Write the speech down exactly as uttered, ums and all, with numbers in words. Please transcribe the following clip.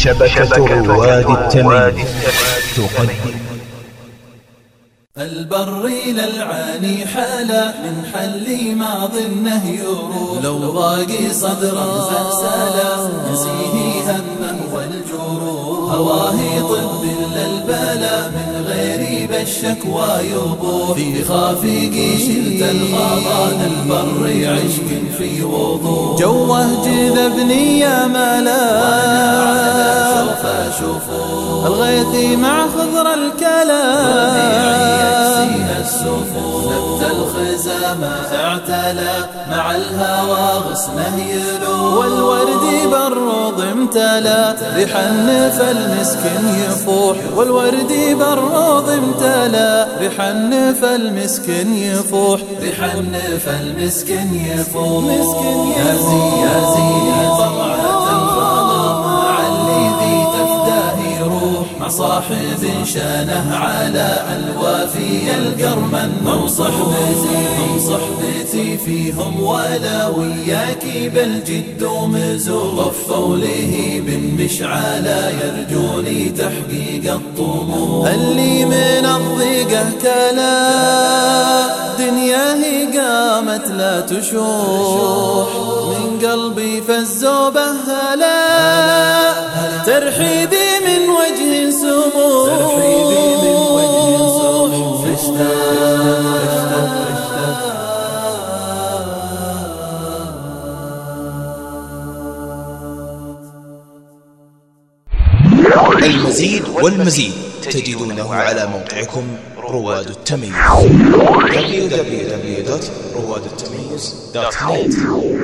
شبكة رواد التمييز تقدم البر للعاني حالا من حل ما ظنه يروح، لو ضاقي صدره سالا يسيه همه والجروح، هواه طب للبلا من غير بالشكوى يبوح، في خافقي شلت الخضان البر عشق في وضوح، جوه جذبني يا ملا شوفوا الغيث مع خضر الكلام نبت الخزامة اعتلى مع الهوى غصنه يلو، والورد بالروض امتلى ريح النف المسكن يفوح، والورد بالروض امتلى ريح النف المسكن يفوح، ريح النف المسكن يفوح. يا زي يا زي طلعت الخضر مع الذي تفداه روح، مع صاحب شانه على الوافي القرمن، هم صحبتي هم صحبتي فيهم ولا وياك بالجد ومزور، غفوا له بالمشعلة يرجوني تحقيق الطموح، اللي من الضيقة كلا دنياه قامت لا تشوح، من قلبي فالزوبة هلا ترحيبي من وجه سموح، ترحيبي من وجه سموح. المزيد والمزيد تجدونه على موقعكم رواد التمييز دبليو دبليو دبليو دوت رواد التمييز دوت نت.